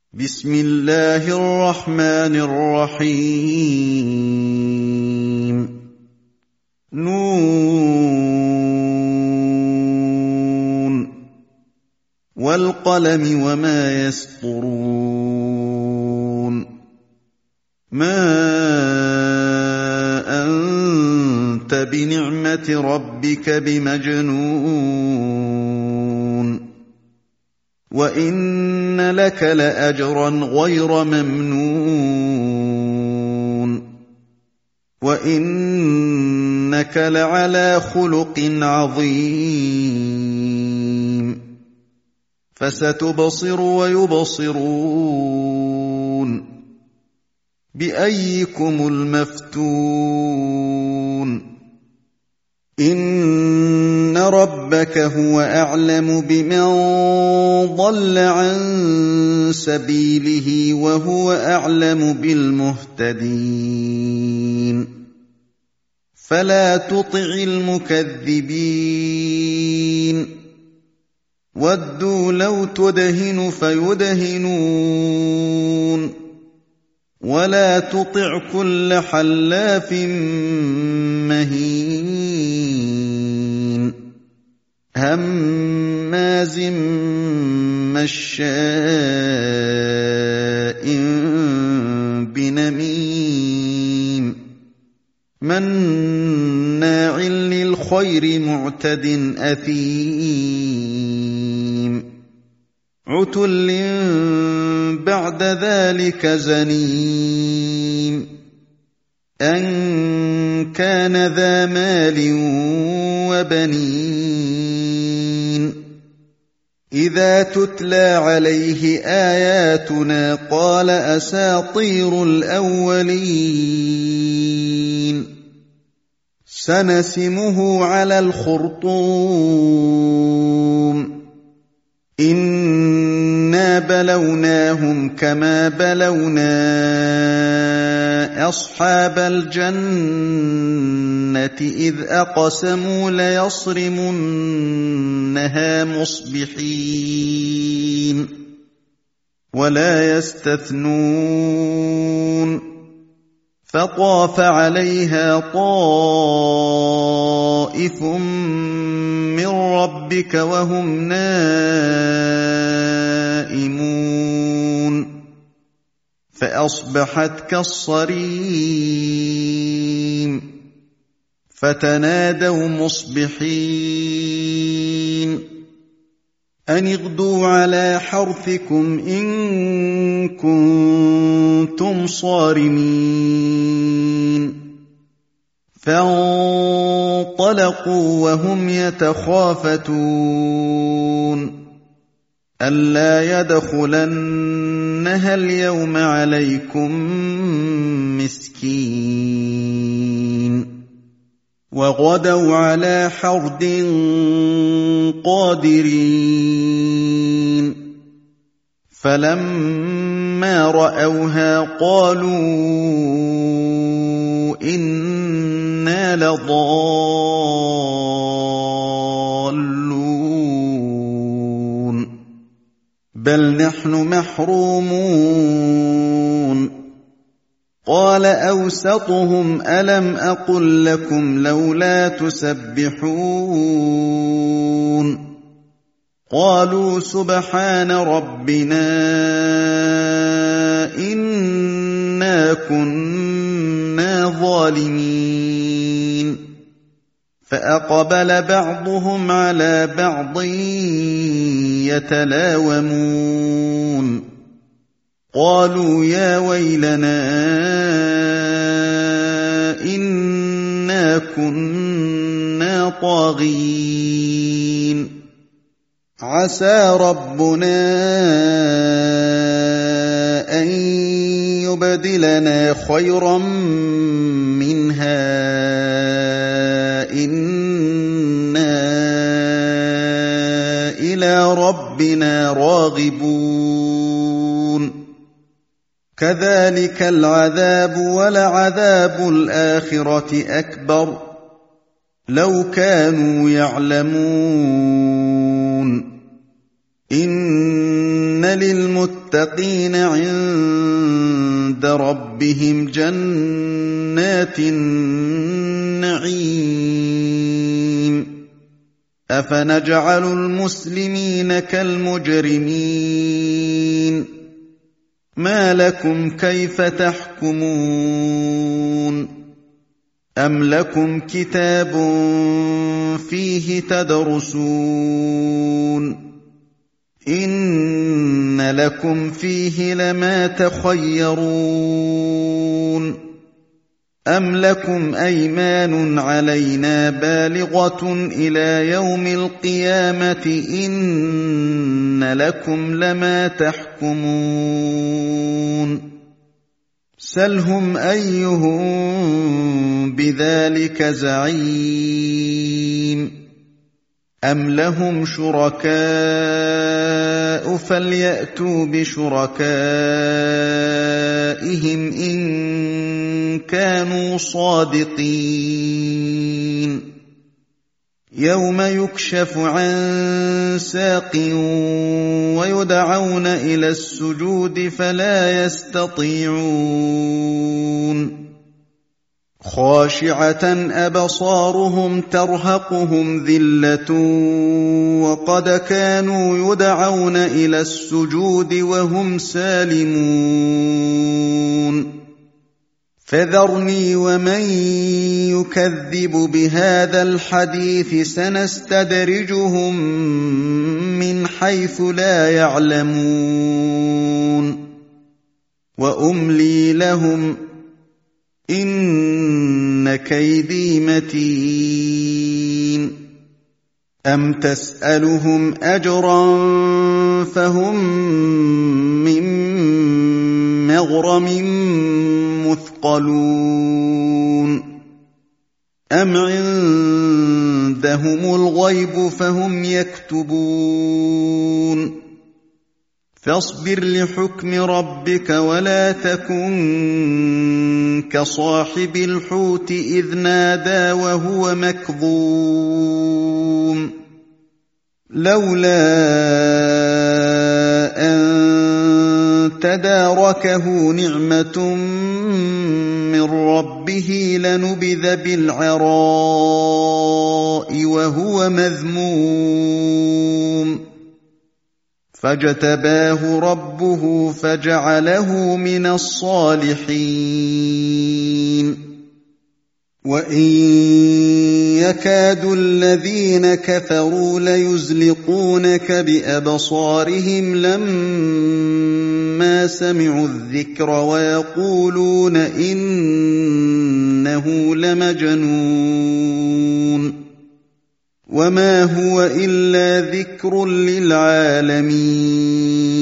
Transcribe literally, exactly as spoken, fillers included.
بسم الله الرحمن الرحيم نون والقلم وما يسطرون ما أنت بنعمة ربك بمجنون وإن لك لأجرا غير ممنون وإنك لعلى خلق عظيم فستبصر ويبصرون بأيكم المفتون إن ربك هو أعلم بمن ضل عن سبيله وهو أعلم بالمهتدين فلا تطع المكذبين ودوا لو تدهن فيدهنون ولا تطع كل حلاف مهين هماز مشاء بنميم مناع للخير معتد أثيم عتل بعد ذلك زنيم أن كان ذا مال وبنين إذا تتلى عليه آياتنا قال أساطير الأولين سنسمه على الخرطوم إنا بلوناهم كما بلونا أصحاب الجنة إذ أقسموا ليصرمنها مصبحين ولا يستثنون فطاف عليها طائف من ربك وهم نائمون فأصبحت كالصريم فتنادوا مصبحين أن اغدوا على حرثكم إن كنتم صارمين فانطلقوا وهم يتخافتون ألا يدخلنها اليوم عليكم مسكين وغدوا على حرد قادرين فلما رأوها قالوا إنا لضالون بل نحن محرومون قال أوسطهم ألم أقل لكم لولا تسبحون قالوا سبحان ربنا إنا كنا ظالمين فأقبل بعضهم على بعض يتلاومون قالوا يا ويلنا إنا كنا طاغين عسى ربنا أن يبدلنا خيرا منها إنا إلى ربنا راغبون كذلك العذاب ولعذاب الآخرة أكبر لو كانوا يعلمون إن إِنَّ لِلْمُتَّقِينَ عِندَ رَبِّهِمْ جَنَّاتِ النَّعِيمِ أَفَنَجْعَلُ الْمُسْلِمِينَ كَالْمُجْرِمِينَ مَا لَكُمْ كَيْفَ تَحْكُمُونَ أَمْ لَكُمْ كِتَابٌ فِيهِ تَدْرُسُونَ إِنَّ لَكُمْ فِيهِ لَمَا تَخَيَّرُونَ أَمْ لَكُمْ أَيْمَانٌ عَلَيْنَا بَالِغَةٌ إِلَىٰ يَوْمِ الْقِيَامَةِ إِنَّ لَكُمْ لَمَا تَحْكُمُونَ سَلْهُمْ أَيُّهُم بِذَٰلِكَ زَعِيمٌ أَمْ لَهُمْ شُرَكَاءُ فَلْيَأْتُوا بِشُرَكَائِهِمْ إِن كَانُوا صَادِقِينَ يَوْمَ يُكْشَفُ عَن سَاقٍ وَيُدْعَوْنَ إِلَى السُّجُودِ فَلَا يَسْتَطِيعُونَ خَاشِعَةً أَبْصَارُهُمْ تَرْهَقُهُمْ ذِلَّةٌ وَقَدْ كَانُوا يُدْعَوْنَ إِلَى السُّجُودِ وَهُمْ سَالِمُونَ فَذَرْنِي وَمَن يُكَذِّبُ بِهَٰذَا الْحَدِيثِ سَنَسْتَدْرِجُهُم مِّنْ حَيْثُ لَا يَعْلَمُونَ وَأُمْلِي لَهُمْ إِنَّ كَيْدِي مَتِينٌ أَمْ تَسْأَلُهُمْ أَجْرًا فَهُم مِّن مَّغْرَمٍ مُّثْقَلُونَ أَمْ عِندَهُمُ الْغَيْبُ فَهُمْ يَكْتُبُونَ فاصبر لحكم ربك ولا تكن كصاحب الحوت إذ نادى وهو مكظوم لولا أن تداركه نعمة من ربه لنبذ بالعراء وهو مذموم فاجتباه ربه فجعله من الصالحين وإن يكاد الذين كفروا ليزلقونك بأبصارهم لما سمعوا الذكر ويقولون إنه لمجنون وما هو إلا ذكر للعالمين